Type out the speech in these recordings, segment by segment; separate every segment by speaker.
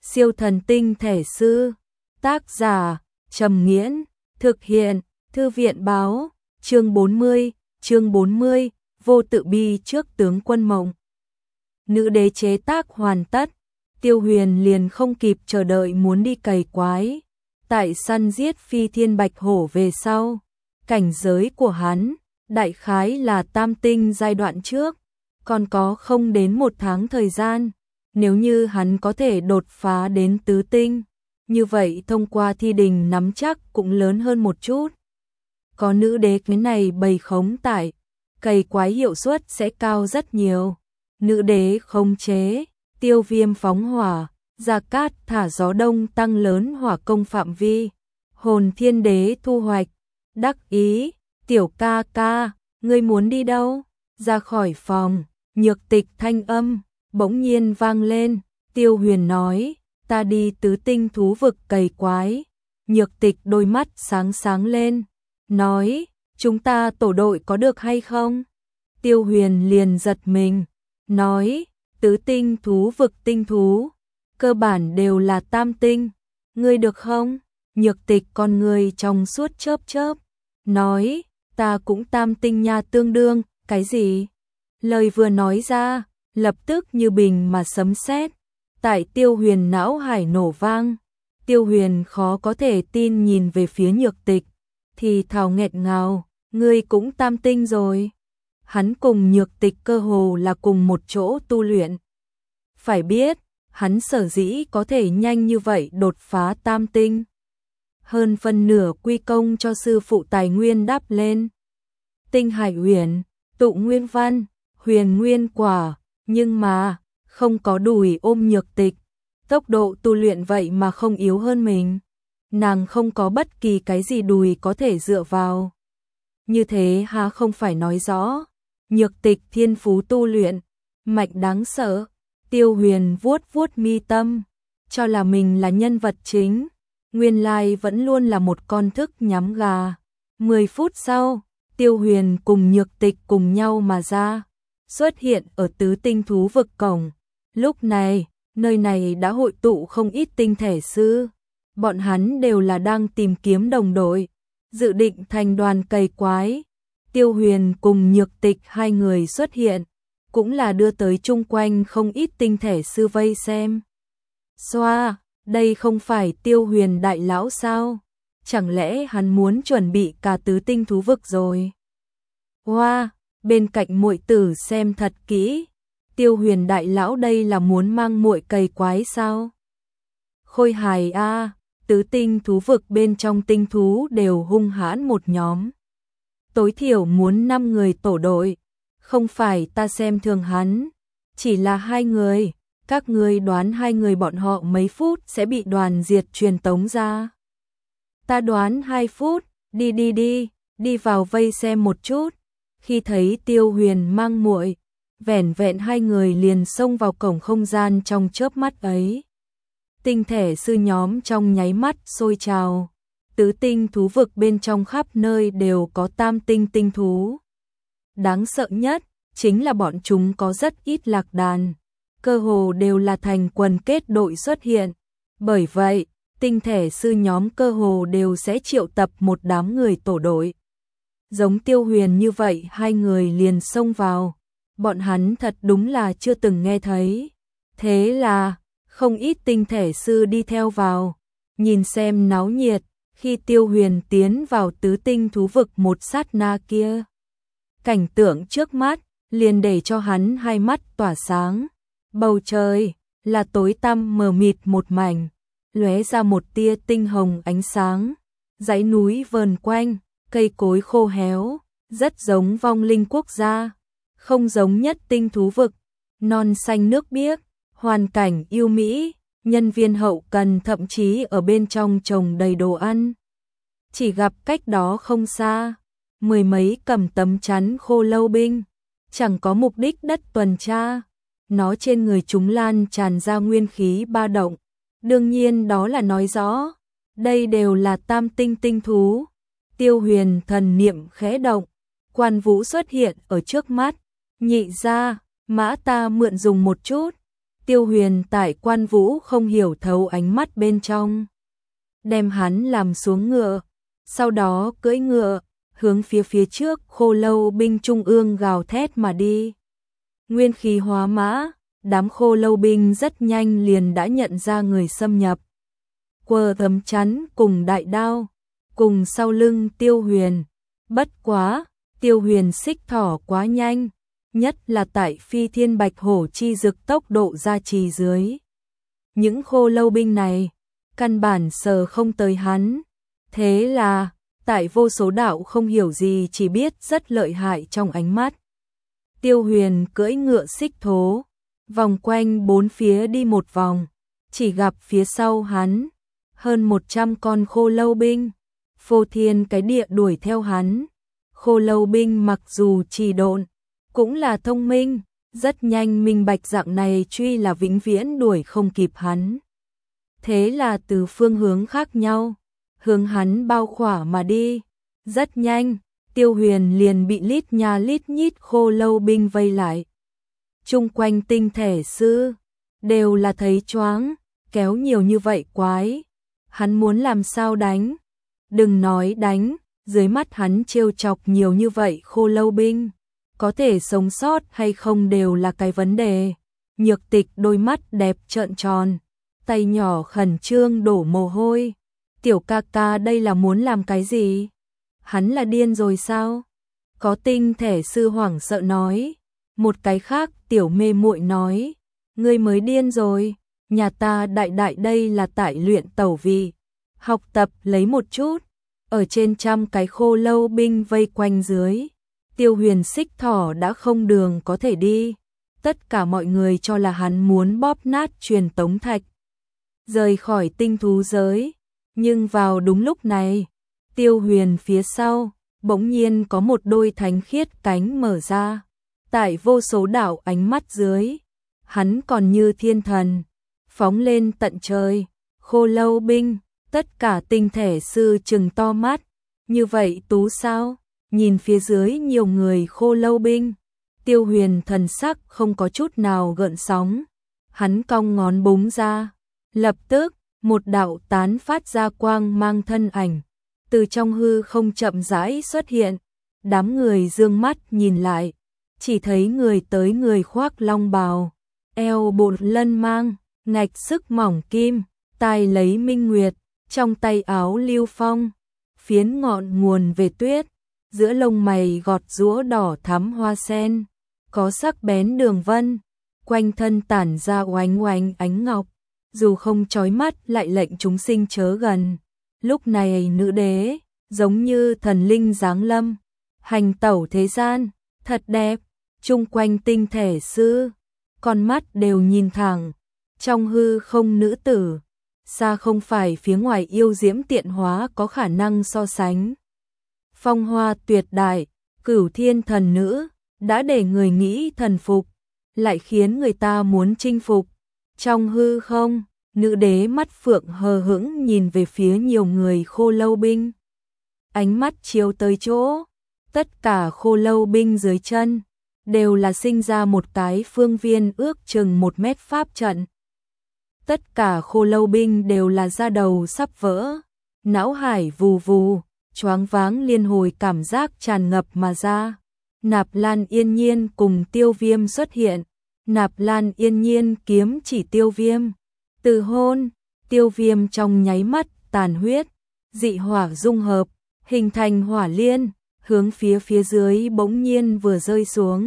Speaker 1: Siêu thần tinh thể sư. Tác giả Trầm Nghiễn. Thực hiện Thư viện báo. Chương 40, vô tự bi trước tướng quân mộng. Nữ đế chế tác hoàn tất, Tiêu Huyền liền không kịp chờ đợi muốn đi cày quái. Tại săn giết phi thiên bạch hổ về sau, cảnh giới của hắn đại khái là tam tinh giai đoạn trước, còn có không đến 1 tháng thời gian. Nếu như hắn có thể đột phá đến tứ tinh, như vậy thông qua thi đình nắm chắc cũng lớn hơn một chút. Có nữ đế cái này bày khống tại, cày quái hiệu suất sẽ cao rất nhiều. Nữ đế khống chế, Tiêu Viêm phóng hỏa, Gia Cát thả gió đông tăng lớn hỏa công phạm vi. Hồn Thiên Đế thu hoạch, đắc ý, tiểu ca ca, ngươi muốn đi đâu? Ra khỏi phòng, Nhược Tịch thanh âm bỗng nhiên vang lên. Tiêu Huyền nói, ta đi tứ tinh thú vực cày quái. Nhược Tịch đôi mắt sáng sáng lên, nói, chúng ta tổ đội có được hay không? Tiêu Huyền liền giật mình, nói, tứ tinh thú vực tinh thú, cơ bản đều là tam tinh, ngươi được không? Nhược Tịch con người trong suốt chớp chớp, nói, ta cũng tam tinh nha, tương đương, cái gì? Lời vừa nói ra, lập tức như bình mà sấm sét, tại Tiêu Huyền não hải nổ vang. Tiêu Huyền khó có thể tin nhìn về phía Nhược Tịch, thì thào nghẹn ngào, ngươi cũng tam tinh rồi. Hắn cùng Nhược Tịch cơ hồ là cùng một chỗ tu luyện. Phải biết, hắn sở dĩ có thể nhanh như vậy đột phá tam tinh, hơn phân nửa quy công cho sư phụ tài nguyên đắp lên. Tinh Hải Uyển, Tụ Nguyên Văn, Huyền Nguyên Quả, nhưng mà không có đùi ôm Nhược Tịch, tốc độ tu luyện vậy mà không yếu hơn mình. Nàng không có bất kỳ cái gì đùi có thể dựa vào. Như thế há không phải nói rõ, Nhược Tịch thiên phú tu luyện mạnh đáng sợ. Tiêu Huyền vuốt vuốt mi tâm, cho là mình là nhân vật chính, nguyên lai vẫn luôn là một con thức nhắm gà. 10 phút sau, Tiêu Huyền cùng Nhược Tịch cùng nhau mà ra, xuất hiện ở tứ tinh thú vực cổng. Lúc này, nơi này đã hội tụ không ít tinh thể sư. Bọn hắn đều là đang tìm kiếm đồng đội, dự định thành đoàn cày quái. Tiêu Huyền cùng Nhược Tịch hai người xuất hiện, cũng là đưa tới chung quanh không ít tinh thể sư vây xem. Xoa, đây không phải Tiêu Huyền đại lão sao? Chẳng lẽ hắn muốn chuẩn bị cả tứ tinh thú vực rồi? Hoa, bên cạnh muội tử xem thật kỹ, Tiêu Huyền đại lão đây là muốn mang muội cày quái sao? Khôi hài a, tứ tinh thú vực bên trong tinh thú đều hung hãn một nhóm. Tối thiểu muốn 5 người tổ đội, không phải ta xem thường hắn, chỉ là 2 người, các ngươi đoán 2 người bọn họ mấy phút sẽ bị đoàn diệt truyền tống ra. Ta đoán 2 phút, đi vào vây xem một chút. Khi thấy Tiêu Huyền mang muội, vẻn vẹn 2 người liền xông vào cổng không gian trong chớp mắt ấy. Tinh thể sư nhóm trong nháy mắt sôi trào. Tứ tinh thú vực bên trong khắp nơi đều có tam tinh tinh thú. Đáng sợ nhất chính là bọn chúng có rất ít lạc đàn, cơ hồ đều là thành quần kết đội xuất hiện. Bởi vậy, tinh thể sư nhóm cơ hồ đều sẽ triệu tập một đám người tổ đội. Giống Tiêu Huyền như vậy 2 người liền xông vào, bọn hắn thật đúng là chưa từng nghe thấy. Thế là, không ít tinh thể sư đi theo vào, nhìn xem náo nhiệt. Khi Tiêu Huyền tiến vào tứ tinh thú vực một sát na kia, cảnh tượng trước mắt liền để cho hắn hai mắt tỏa sáng. Bầu trời là tối tăm mờ mịt một mảnh, lóe ra một tia tinh hồng ánh sáng. Dãy núi vờn quanh, cây cối khô héo, rất giống vong linh quốc gia, không giống nhất tinh thú vực. Non xanh nước biếc, hoàn cảnh yêu mỹ, nhân viên hậu cần thậm chí ở bên trong trồng đầy đồ ăn. Chỉ gặp cách đó không xa, 10 mấy cầm tấm chắn khô lâu binh, chẳng có mục đích đất tuần tra. Nó trên người chúng lan tràn ra nguyên khí ba động. Đương nhiên đó là nói rõ, đây đều là tam tinh tinh thú. Tiêu Huyền thần niệm khẽ động, Quan Vũ xuất hiện ở trước mắt. Nhị gia, mã ta mượn dùng một chút. Tiêu Huyền tại Quan Vũ không hiểu thấu ánh mắt bên trong, đem hắn làm xuống ngựa, sau đó cưỡi ngựa, hướng phía trước Khô Lâu binh trung ương gào thét mà đi. Nguyên khí hóa mã, đám Khô Lâu binh rất nhanh liền đã nhận ra người xâm nhập. Quờ tấm chắn cùng đại đao, cùng sau lưng Tiêu Huyền. Bất quá, Tiêu Huyền xích thỏ quá nhanh, nhất là tại Phi Thiên Bạch Hổ chi dực tốc độ gia trì dưới. Những Khô Lâu binh này, căn bản sờ không tới hắn. Thế là, tại Vô Số Đạo không hiểu gì chỉ biết rất lợi hại trong ánh mắt. Tiêu Huyền cưỡi ngựa xích thố, vòng quanh bốn phía đi một vòng, chỉ gặp phía sau hắn, hơn 100 con Khô Lâu binh, phô thiên cái địa đuổi theo hắn. Khô Lâu binh mặc dù trì độn, cũng là thông minh, rất nhanh minh bạch dạng này truy là vĩnh viễn đuổi không kịp hắn. Thế là từ phương hướng khác nhau, hướng hắn bao khỏa mà đi. Rất nhanh, Tiêu Huyền liền bị lít nha lít nhít Khô Lâu binh vây lại. Chung quanh tinh thể sư, đều là thấy choáng, kéo nhiều như vậy quái. Hắn muốn làm sao đánh? Đừng nói đánh, dưới mắt hắn trêu chọc nhiều như vậy Khô Lâu binh, có thể sống sót hay không đều là cái vấn đề. Nhược Tịch đôi mắt đẹp trợn tròn, tay nhỏ khẩn trương đổ mồ hôi. Tiểu ca ca đây là muốn làm cái gì? Hắn là điên rồi sao? Có tinh thể sư hoảng sợ nói. Một cái khác tiểu mê muội nói, ngươi mới điên rồi, nhà ta đại đại đây là tại luyện tẩu vị, học tập lấy một chút. Ở trên trăm cái Khô Lâu binh vây quanh dưới, Tiêu Huyền xích thỏ đã không đường có thể đi. Tất cả mọi người cho là hắn muốn bóp nát truyền tống thạch, rời khỏi tinh thú giới. Nhưng vào đúng lúc này, Tiêu Huyền phía sau, bỗng nhiên có một đôi thánh khiết cánh mở ra. Tại Vô Số Đạo ánh mắt dưới, hắn còn như thiên thần, phóng lên tận trời. Khô Lâu binh, tất cả tinh thể sư trừng to mắt, như vậy tú sao? Nhìn phía dưới nhiều người Khô Lâu binh, Tiêu Huyền thần sắc không có chút nào gợn sóng. Hắn cong ngón búng ra, lập tức, một đạo tán phát ra quang mang thân ảnh, từ trong hư không chậm rãi xuất hiện. Đám người dương mắt nhìn lại, chỉ thấy người tới người khoác long bào, eo bột lân mang, ngạch sức mỏng kim, tai lấy minh nguyệt, trong tay áo lưu phong, phiến ngọn nguồn về tuyết, giữa lông mày gọt rũa đỏ thắm hoa sen, có sắc bén đường vân, quanh thân tản ra oánh oánh ánh ngọc, dù không chói mắt lại lệnh chúng sinh chớ gần. Lúc này nữ đế, giống như thần linh giáng lâm, hành tẩu thế gian, thật đẹp. Chung quanh tinh thể sư, con mắt đều nhìn thẳng, trong hư không nữ tử, xa không phải phía ngoài yêu diễm tiện hóa có khả năng so sánh. Phong hoa tuyệt đại, Cửu Thiên thần nữ, đã để người nghĩ thần phục, lại khiến người ta muốn chinh phục. Trong hư không, nữ đế mắt phượng hờ hững nhìn về phía nhiều người Khô Lâu binh. Ánh mắt chiếu tới chỗ, tất cả Khô Lâu binh dưới chân đều là sinh ra một cái phương viên ước chừng 1 mét pháp trận. Tất cả Khô Lâu binh đều là da đầu sắp vỡ, não hải vù vù, choáng váng liên hồi cảm giác tràn ngập mà ra. Nạp Lan Yên Nhiên cùng Tiêu Viêm xuất hiện. Nạp Lan Yên Nhiên kiếm chỉ Tiêu Viêm, từ hôn. Tiêu Viêm trong nháy mắt tàn huyết, dị hỏa dung hợp, hình thành hỏa liên, hướng phía dưới bỗng nhiên vừa rơi xuống.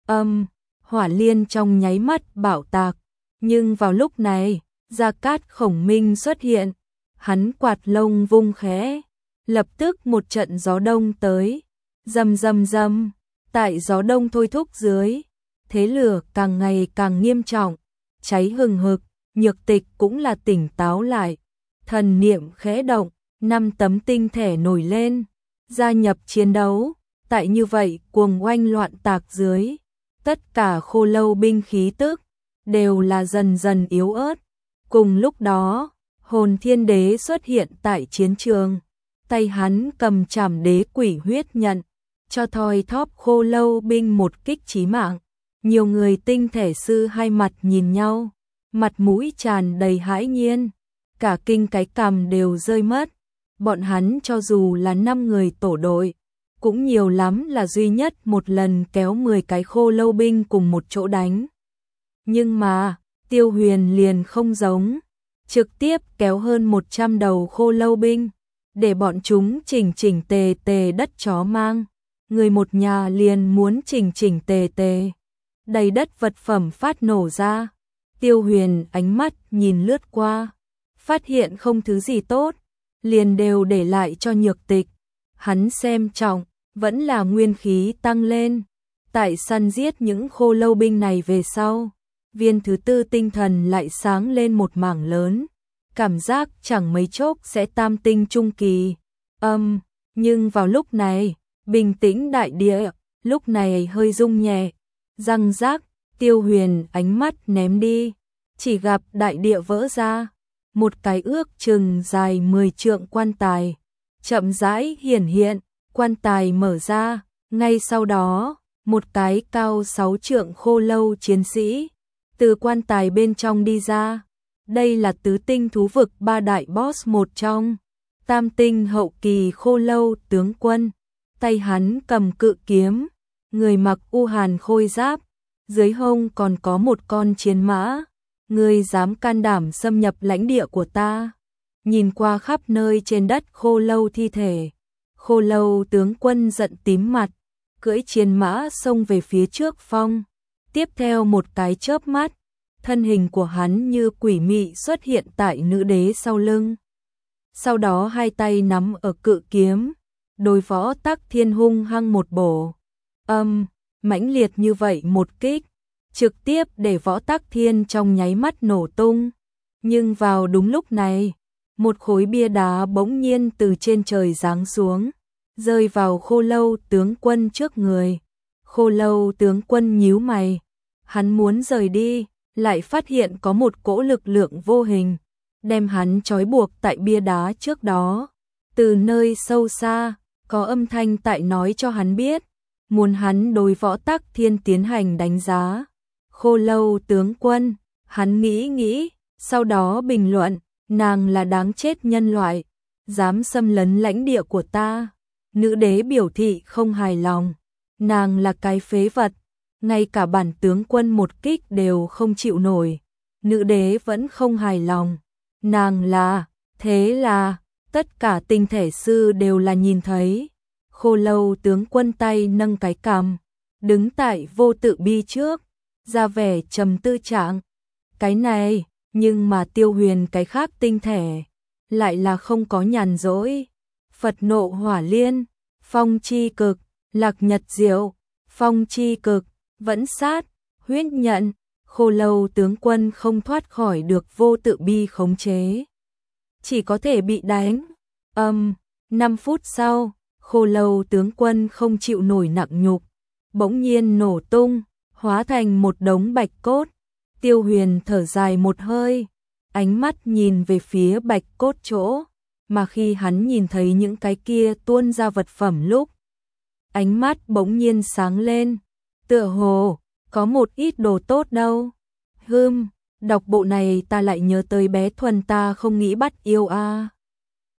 Speaker 1: Hỏa liên trong nháy mắt bạo tạc. Nhưng vào lúc này, Gia Cát Khổng Minh xuất hiện, hắn quạt lông vung khẽ, lập tức một trận gió đông tới, rầm rầm rầm. Tại gió đông thôi thúc dưới, thế lửa càng ngày càng nghiêm trọng, cháy hừng hực. Nhược Tịch cũng là tỉnh táo lại, thần niệm khẽ động, 5 tấm tinh thể nổi lên, gia nhập chiến đấu. Tại như vậy cuồng oanh loạn tạc dưới, tất cả Khô Lâu binh khí tức đều là dần dần yếu ớt. Cùng lúc đó, Hồn Thiên Đế xuất hiện tại chiến trường, tay hắn cầm trảm đế quỷ huyết nhận, cho thoi thóp Khô Lâu binh một kích chí mạng. Nhiều người tinh thể sư hai mặt nhìn nhau, mặt mũi tràn đầy hãi nhiên, cả kinh cái cằm đều rơi mất. Bọn hắn cho dù là 5 người tổ đội, cũng nhiều lắm là duy nhất một lần kéo 10 cái khô lâu binh cùng một chỗ đánh. Nhưng mà, Tiêu Huyền liền không giống, trực tiếp kéo hơn 100 đầu khô lâu binh, để bọn chúng chỉnh chỉnh tề tề đất chó mang. Người một nhà liền muốn chỉnh chỉnh tề tề. Đầy đất vật phẩm phát nổ ra. Tiêu Huyền ánh mắt nhìn lướt qua, phát hiện không thứ gì tốt, liền đều để lại cho Nhược Tịch. Hắn xem trọng, vẫn là nguyên khí tăng lên. Tại săn giết những khô lâu binh này về sau, viên thứ tư tinh thần lại sáng lên một mảng lớn. Cảm giác chẳng mấy chốc sẽ tam tinh trung kỳ. Nhưng vào lúc này, bình tĩnh đại địa, lúc này hơi rung nhẹ. Răng rác, Tiêu Huyền ánh mắt ném đi, chỉ gặp đại địa vỡ ra. Một cái ước chừng dài 10 trượng quan tài, chậm rãi hiển hiện, quan tài mở ra, ngay sau đó, một cái cao 6 trượng khô lâu chiến sĩ, từ quan tài bên trong đi ra. Đây là tứ tinh thú vực 3 đại boss một trong, tam tinh hậu kỳ khô lâu tướng quân. Tay hắn cầm cự kiếm, người mặc u hàn khôi giáp, dưới hông còn có một con chiến mã. Ngươi dám can đảm xâm nhập lãnh địa của ta? Nhìn qua khắp nơi trên đất khô lâu thi thể, khô lâu tướng quân giận tím mặt, cưỡi chiến mã xông về phía trước phong. Tiếp theo một cái chớp mắt, thân hình của hắn như quỷ mị xuất hiện tại nữ đế sau lưng. Sau đó hai tay nắm ở cự kiếm, đối Võ Tắc Thiên hung hăng một bổ. Mãnh liệt như vậy một kích, trực tiếp để Võ Tắc Thiên trong nháy mắt nổ tung. Nhưng vào đúng lúc này, một khối bia đá bỗng nhiên từ trên trời giáng xuống, rơi vào khô lâu tướng quân trước người. Khô lâu tướng quân nhíu mày, hắn muốn rời đi, lại phát hiện có một cỗ lực lượng vô hình, đem hắn trói buộc tại bia đá trước đó. Từ nơi sâu xa, có âm thanh tại nói cho hắn biết, muốn hắn đối Võ Tắc Thiên tiến hành đánh giá. Khô lâu tướng quân, hắn nghĩ, sau đó bình luận, nàng là đáng chết nhân loại, dám xâm lấn lãnh địa của ta. Nữ đế biểu thị không hài lòng, nàng là cái phế vật, ngay cả bản tướng quân một kích đều không chịu nổi. Nữ đế vẫn không hài lòng, nàng là, thế là, tất cả tinh thể sư đều là nhìn thấy. Khô lâu tướng quân tay nâng cái cằm, đứng tại Vô Tự Bi trước, ra vẻ trầm tư trạng. Cái này, nhưng mà Tiêu Huyền cái khác tinh thể, lại là không có nhàn rỗi. Phật nộ hỏa liên, phong chi cực, lạc nhật diệu, phong chi cực, vẫn sát, huyết nhận. Khô lâu tướng quân không thoát khỏi được Vô Tự Bi khống chế, chỉ có thể bị đánh. 5 phút sau, khô lâu tướng quân không chịu nổi nặng nhục, bỗng nhiên nổ tung, hóa thành một đống bạch cốt. Tiêu Huyền thở dài một hơi, ánh mắt nhìn về phía bạch cốt chỗ, mà khi hắn nhìn thấy những cái kia tuôn ra vật phẩm lúc, ánh mắt bỗng nhiên sáng lên, tựa hồ có một ít đồ tốt đâu. Đọc bộ này ta lại nhớ tới bé Thuần ta không nghĩ bắt yêu a.